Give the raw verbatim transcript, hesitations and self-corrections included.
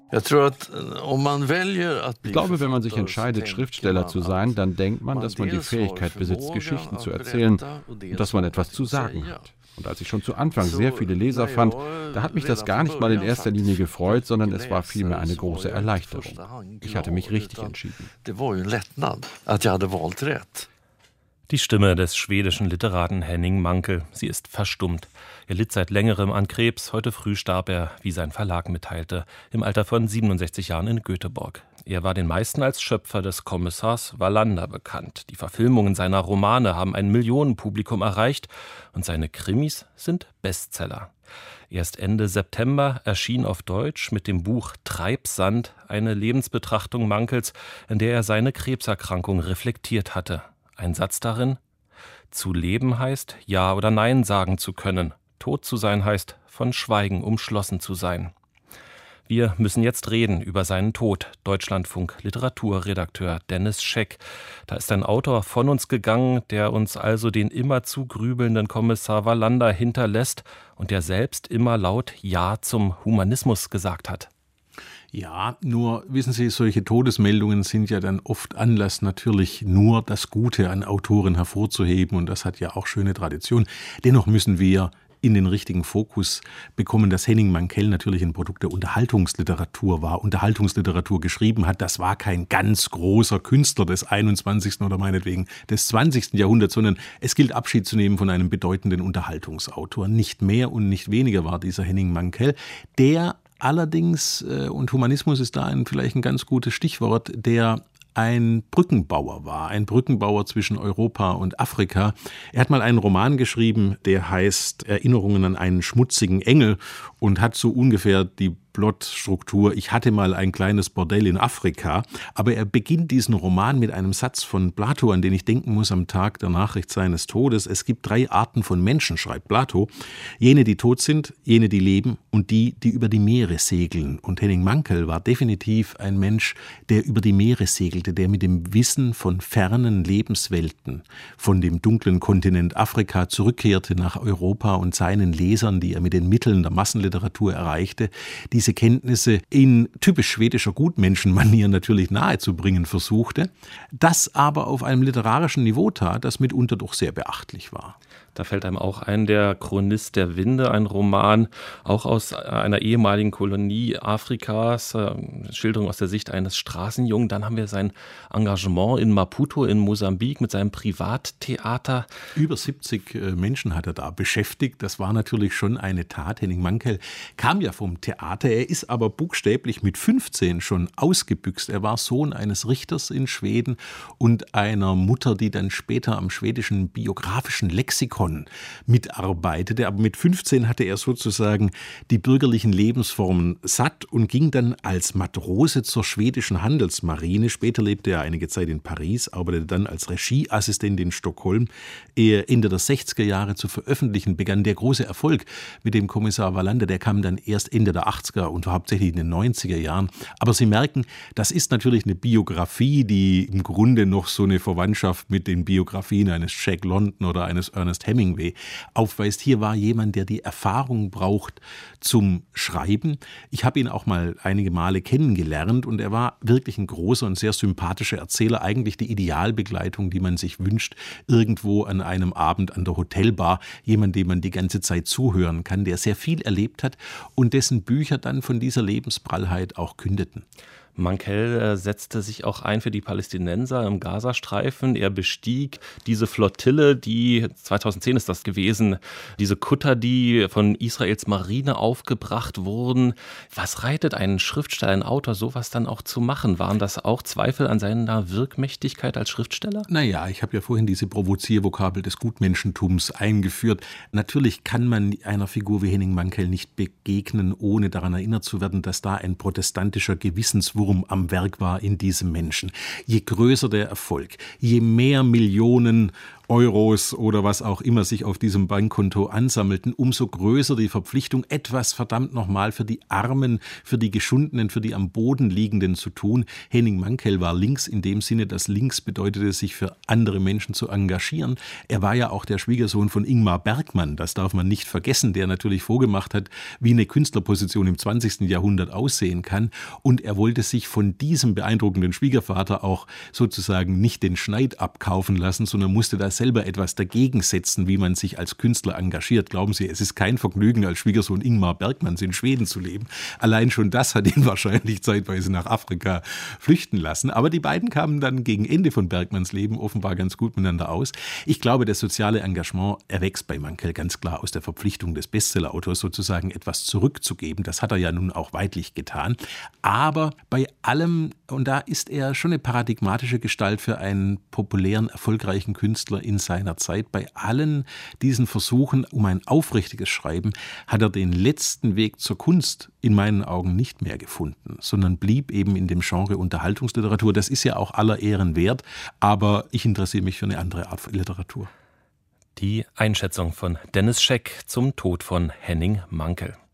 Ich glaube, wenn man sich entscheidet, Schriftsteller zu sein, dann denkt man, dass man die Fähigkeit besitzt, Geschichten zu erzählen und dass man etwas zu sagen hat. Und als ich schon zu Anfang sehr viele Leser fand, da hat mich das gar nicht mal in erster Linie gefreut, sondern es war vielmehr eine große Erleichterung. Ich hatte mich richtig entschieden. Die Stimme des schwedischen Literaten Henning Mankell. Sie ist verstummt. Er litt seit längerem an Krebs. Heute früh starb er, wie sein Verlag mitteilte, im Alter von siebenundsechzig Jahren in Göteborg. Er war den meisten als Schöpfer des Kommissars Wallander bekannt. Die Verfilmungen seiner Romane haben ein Millionenpublikum erreicht und seine Krimis sind Bestseller. Erst Ende September erschien auf Deutsch mit dem Buch Treibsand eine Lebensbetrachtung Mankells, in der er seine Krebserkrankung reflektiert hatte. Ein Satz darin: Zu leben heißt, Ja oder Nein sagen zu können. Tot zu sein heißt, von Schweigen umschlossen zu sein. Wir müssen jetzt reden über seinen Tod. Deutschlandfunk-Literaturredakteur Dennis Scheck. Da ist ein Autor von uns gegangen, der uns also den immerzu grübelnden Kommissar Wallander hinterlässt und der selbst immer laut Ja zum Humanismus gesagt hat. Ja, nur wissen Sie, solche Todesmeldungen sind ja dann oft Anlass, natürlich nur das Gute an Autoren hervorzuheben, und das hat ja auch schöne Tradition. Dennoch müssen wir in den richtigen Fokus bekommen, dass Henning Mankell natürlich ein Produkt der Unterhaltungsliteratur war, Unterhaltungsliteratur geschrieben hat. Das war kein ganz großer Künstler des einundzwanzigsten oder meinetwegen des zwanzigsten Jahrhunderts, sondern es gilt, Abschied zu nehmen von einem bedeutenden Unterhaltungsautor. Nicht mehr und nicht weniger war dieser Henning Mankell, der allerdings, und Humanismus ist da ein, vielleicht ein ganz gutes Stichwort, der ein Brückenbauer war, ein Brückenbauer zwischen Europa und Afrika. Er hat mal einen Roman geschrieben, der heißt Erinnerungen an einen schmutzigen Engel und hat so ungefähr die Plotstruktur: Ich hatte mal ein kleines Bordell in Afrika. Aber er beginnt diesen Roman mit einem Satz von Plato, an den ich denken muss am Tag der Nachricht seines Todes. Es gibt drei Arten von Menschen, schreibt Plato: Jene, die tot sind, jene, die leben und die, die über die Meere segeln. Und Henning Mankell war definitiv ein Mensch, der über die Meere segelte, der mit dem Wissen von fernen Lebenswelten, von dem dunklen Kontinent Afrika zurückkehrte nach Europa und seinen Lesern, die er mit den Mitteln der Massenliteratur erreichte, diese Kenntnisse in typisch schwedischer Gutmenschenmanier natürlich nahezubringen versuchte, das aber auf einem literarischen Niveau tat, das mitunter doch sehr beachtlich war. Da fällt einem auch ein, der Chronist der Winde, ein Roman, auch aus einer ehemaligen Kolonie Afrikas, Schilderung aus der Sicht eines Straßenjungen. Dann haben wir sein Engagement in Maputo in Mosambik mit seinem Privattheater. Über siebzig Menschen hat er da beschäftigt. Das war natürlich schon eine Tat. Henning Mankell kam ja vom Theater. Er ist aber buchstäblich mit fünfzehn schon ausgebüxt. Er war Sohn eines Richters in Schweden und einer Mutter, die dann später am schwedischen biografischen Lexikon mitarbeitete. Aber mit fünfzehn hatte er sozusagen die bürgerlichen Lebensformen satt und ging dann als Matrose zur schwedischen Handelsmarine. Später lebte er einige Zeit in Paris, arbeitete dann als Regieassistent in Stockholm. Er Ende der sechziger Jahre zu veröffentlichen begann. Der große Erfolg mit dem Kommissar Wallander, der kam dann erst Ende der achtziger und hauptsächlich in den neunziger Jahren. Aber Sie merken, das ist natürlich eine Biografie, die im Grunde noch so eine Verwandtschaft mit den Biografien eines Jack London oder eines Ernest Hemingway aufweist. Hier war jemand, der die Erfahrung braucht zum Schreiben. Ich habe ihn auch mal einige Male kennengelernt und er war wirklich ein großer und sehr sympathischer Erzähler, eigentlich die Idealbegleitung, die man sich wünscht, irgendwo an einem Abend an der Hotelbar, jemand, dem man die ganze Zeit zuhören kann, der sehr viel erlebt hat und dessen Bücher dann von dieser Lebensprallheit auch kündeten. Mankell äh, setzte sich auch ein für die Palästinenser im Gazastreifen. Er bestieg diese Flottille, die, zweitausendzehn ist das gewesen, diese Kutter, die von Israels Marine aufgebracht wurden. Was reitet einen Schriftsteller, einen Autor, sowas dann auch zu machen? Waren das auch Zweifel an seiner Wirkmächtigkeit als Schriftsteller? Naja, ich habe ja vorhin diese Provoziervokabel des Gutmenschentums eingeführt. Natürlich kann man einer Figur wie Henning Mankell nicht begegnen, ohne daran erinnert zu werden, dass da ein protestantischer Gewissenswurm am Werk war in diesem Menschen. Je größer der Erfolg, je mehr Millionen Euros oder was auch immer sich auf diesem Bankkonto ansammelten, umso größer die Verpflichtung, etwas verdammt nochmal für die Armen, für die Geschundenen, für die am Boden liegenden zu tun. Henning Mankell war links in dem Sinne, dass links bedeutete, sich für andere Menschen zu engagieren. Er war ja auch der Schwiegersohn von Ingmar Bergman, das darf man nicht vergessen, der natürlich vorgemacht hat, wie eine Künstlerposition im zwanzigsten Jahrhundert aussehen kann. Und er wollte sich von diesem beeindruckenden Schwiegervater auch sozusagen nicht den Schneid abkaufen lassen, sondern musste da selber etwas dagegen setzen, wie man sich als Künstler engagiert. Glauben Sie, es ist kein Vergnügen, als Schwiegersohn Ingmar Bergmanns in Schweden zu leben. Allein schon das hat ihn wahrscheinlich zeitweise nach Afrika flüchten lassen. Aber die beiden kamen dann gegen Ende von Bergmanns Leben offenbar ganz gut miteinander aus. Ich glaube, das soziale Engagement erwächst bei Mankell ganz klar aus der Verpflichtung des Bestseller-Autors, sozusagen etwas zurückzugeben. Das hat er ja nun auch weidlich getan. Aber bei allem, und da ist er schon eine paradigmatische Gestalt für einen populären, erfolgreichen Künstler in seiner Zeit, bei allen diesen Versuchen um ein aufrichtiges Schreiben hat er den letzten Weg zur Kunst in meinen Augen nicht mehr gefunden, sondern blieb eben in dem Genre Unterhaltungsliteratur. Das ist ja auch aller Ehren wert, aber ich interessiere mich für eine andere Art von Literatur. Die Einschätzung von Dennis Scheck zum Tod von Henning Mankell.